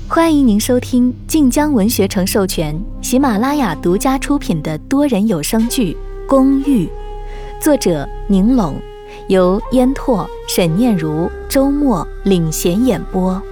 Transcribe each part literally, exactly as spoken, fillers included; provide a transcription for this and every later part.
欢迎您收听晋江文学城授权、喜马拉雅独家出品的多人有声剧《公寓》，作者宁拢，由烟拓、沈念如、周末领衔演播。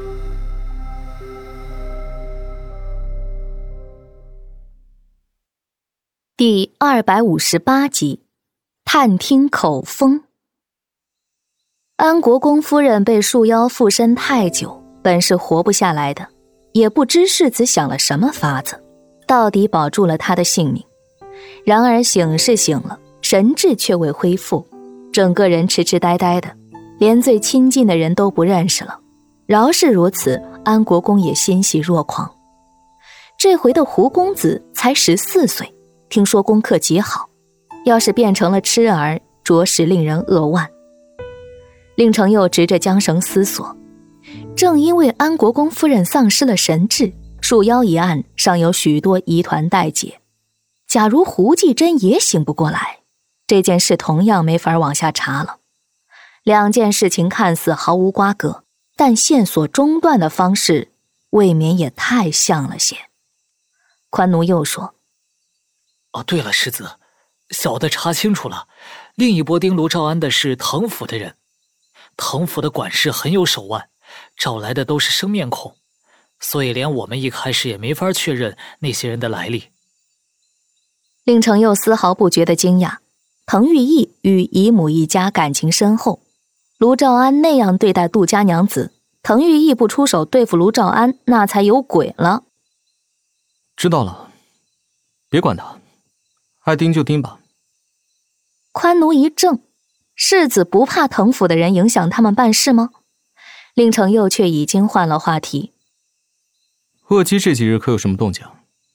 第二百五十八集，探听口风。安国公夫人被束腰附身太久，本是活不下来的，也不知世子想了什么法子，到底保住了他的性命。然而醒是醒了，神智却未恢复，整个人痴痴呆呆的，连最亲近的人都不认识了。饶是如此，安国公也欣喜若狂。这回的胡公子才十四岁，听说功课极好，要是变成了痴儿，着实令人扼腕。令程又执着缰绳思索，正因为安国公夫人丧失了神智，束腰一案尚有许多疑团待解。假如胡继珍也醒不过来，这件事同样没法往下查了。两件事情看似毫无瓜葛，但线索中断的方式未免也太像了些。宽奴又说： 哦，对了，世子，小的查清楚了，另一波盯卢兆安的是藤府的人。藤府的管事很有手腕，找来的都是生面孔，所以连我们一开始也没法确认那些人的来历。 令程又丝毫不觉得惊讶，滕玉义与姨母一家感情深厚，卢兆安那样对待杜家娘子，滕玉义不出手对付卢兆安，那才有鬼了。 知道了，别管他，爱盯就盯吧。 宽奴一怔，世子不怕藤府的人影响他们办事吗？令程又却已经换了话题。 鄂姬这几日可有什么动静？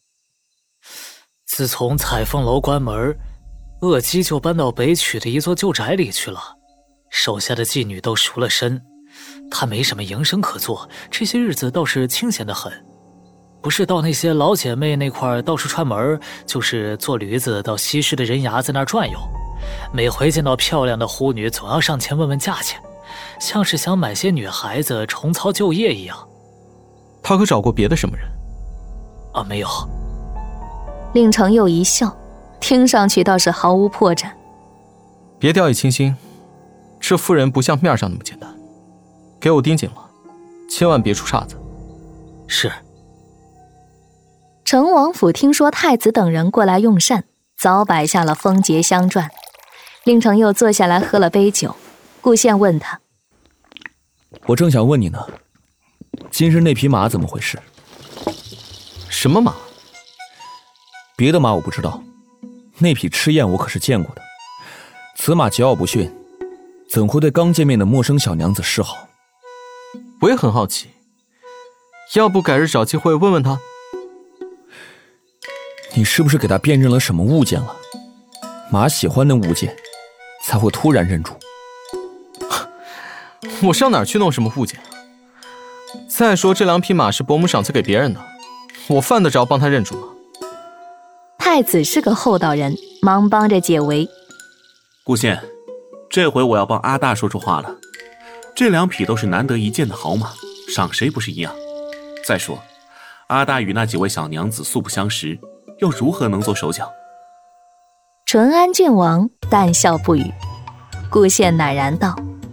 自从彩凤楼关门，鄂姬就搬到北曲的一座旧宅里去了，手下的妓女都赎了身，她没什么营生可做，这些日子倒是清闲得很。不是到那些老姐妹那块到处串门，就是坐驴子到西市的人牙在那儿转悠。每回见到漂亮的狐女，总要上前问问价钱，像是想买些女孩子重操旧业一样。 他可找过别的什么人？ 啊，没有。 令程又一笑，听上去倒是毫无破绽。 别掉以轻心，这妇人不像面上那么简单，给我盯紧了，千万别出岔子。 是。 成王府听说太子等人过来用膳，早摆下了丰节香馔。令程又坐下来喝了杯酒，顾宪问他： 我正想问你呢，今日那匹马怎么回事？ 什么马？ 别的马我不知道，那匹赤焰我可是见过的。此马桀骜不驯，怎会对刚见面的陌生小娘子示好？ 我也很好奇，要不改日找机会问问他。 你是不是给他辨认了什么物件了？马喜欢的物件才会突然认主。 我上哪儿去弄什么物件？再说这两匹马是伯母赏赐给别人的，我犯得着帮他认主吗？ 太子是个厚道人，忙帮着解围。 顾宪，这回我要帮阿大说出话了。这两匹都是难得一见的好马，赏谁不是一样？再说，阿大与那几位小娘子素不相识，又如何能做手脚？ 淳安郡王淡笑不语。顾宪赧然道：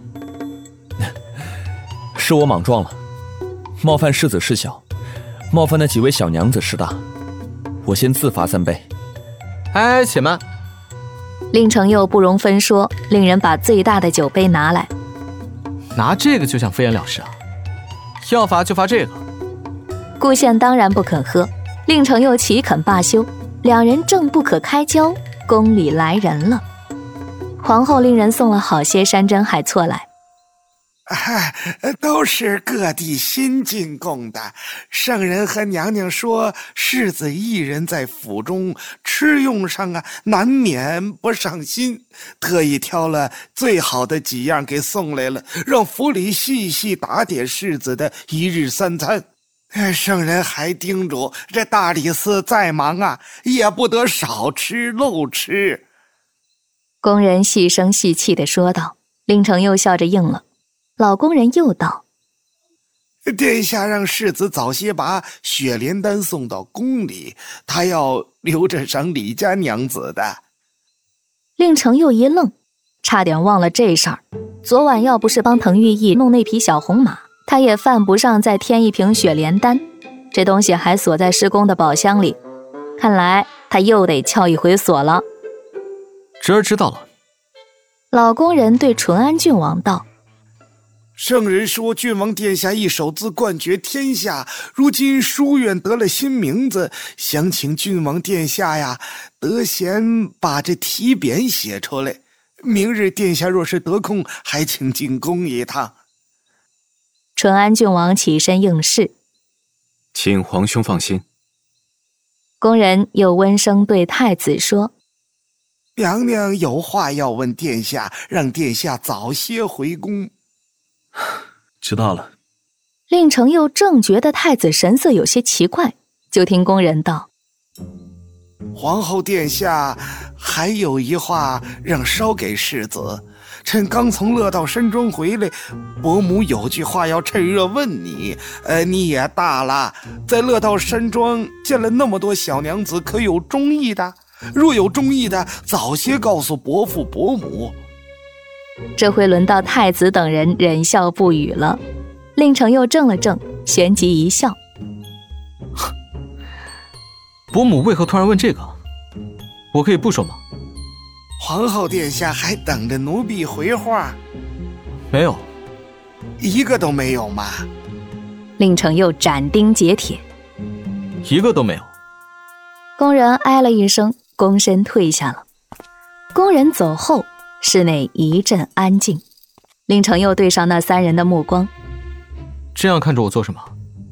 是我莽撞了，冒犯世子事小，冒犯那几位小娘子事大，我先自罚三杯。 哎，且慢！ 令程又不容分说，令人把最大的酒杯拿来。 拿这个就想飞檐了事啊？要罚就罚这个。 顾宪当然不肯喝，令程又岂肯罢休？两人正不可开交，宫里来人了。皇后令人送了好些山珍海错来。 哎，都是各地新进贡的。圣人和娘娘说，世子一人在府中，吃用上啊，难免不上心，特意挑了最好的几样给送来了，让府里细细打点世子的一日三餐。圣人还叮嘱，这大理寺再忙啊，也不得少吃漏吃。 工人细声细气地说道。令程又笑着应了。老工人又道： 殿下让世子早些把雪莲丹送到宫里，他要留着赏李家娘子的。 令程又一愣，差点忘了这事儿。昨晚要不是帮滕玉义弄那匹小红马，他也犯不上再添一瓶雪莲丹。这东西还锁在师公的宝箱里，看来他又得撬一回锁了。 侄儿知道了。 老宫人对淳安郡王道： 圣人说郡王殿下一手资冠绝天下，如今书院得了新名字，想请郡王殿下呀得闲把这题匾写出来，明日殿下若是得空，还请进宫一趟。 淳安郡王起身应是， 请皇兄放心。 宫人又温声对太子说： 娘娘有话要问殿下，让殿下早些回宫。 知道了。 令程又正觉得太子神色有些奇怪，就听宫人道： 皇后殿下还有一话让捎给世子，趁刚从乐道山庄回来，伯母有句话要趁热问你。呃，你也大了，在乐道山庄见了那么多小娘子，可有中意的？若有中意的，早些告诉伯父伯母。 这回轮到太子等人忍笑不语了。令程又怔了怔，旋即一笑： 伯母为何突然问这个？我可以不说吗？ 皇后殿下还等着奴婢回话？ 没有， 一个都没有吗？ 令程又斩钉截铁： 一个都没有。 宫人哎了一声，躬身退下了。宫人走后，室内一阵安静。令程又对上那三人的目光： 这样看着我做什么？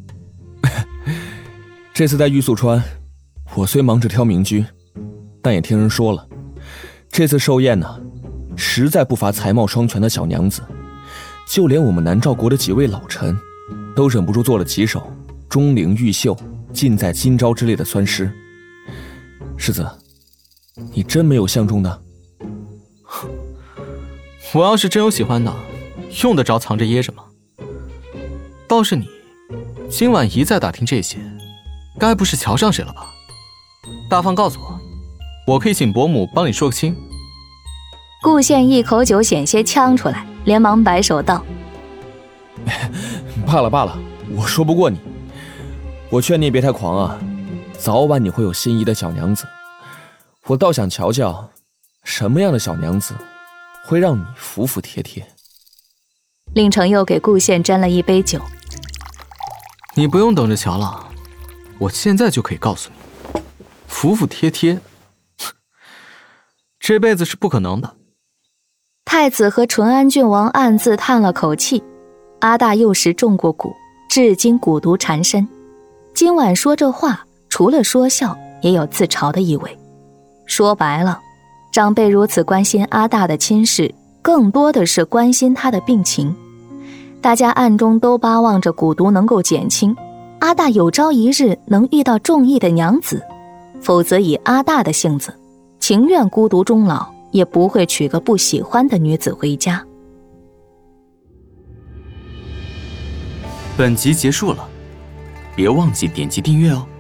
这次在玉素川，我虽忙着挑民居，但也听人说了，这次寿宴呢，实在不乏才貌双全的小娘子，就连我们南诏国的几位老臣，都忍不住做了几首钟灵毓秀、尽在今朝之类的酸诗。世子，你真没有相中的？ 我要是真有喜欢的，用得着藏着掖着吗？倒是你，今晚一再打听这些，该不是瞧上谁了吧？大方告诉我，我可以请伯母帮你说个清。 顾县一口酒险些呛出来，连忙摆手道： 罢了罢了，我说不过你。我劝你别太狂啊，早晚你会有心仪的小娘子。我倒想瞧瞧，什么样的小娘子会让你服服帖帖。 令程又给顾县斟了一杯酒： 你不用等着瞧了，我现在就可以告诉你，服服帖帖，这辈子是不可能的。 太子和淳安郡王暗自叹了口气。阿大幼时中过蛊，至今蛊毒缠身，今晚说这话，除了说笑，也有自嘲的意味。说白了，长辈如此关心阿大的亲事，更多的是关心他的病情。大家暗中都巴望着蛊毒能够减轻，阿大有朝一日能遇到中意的娘子，否则以阿大的性子，情愿孤独终老，也不会娶个不喜欢的女子回家。 本集结束了，别忘记点击订阅哦。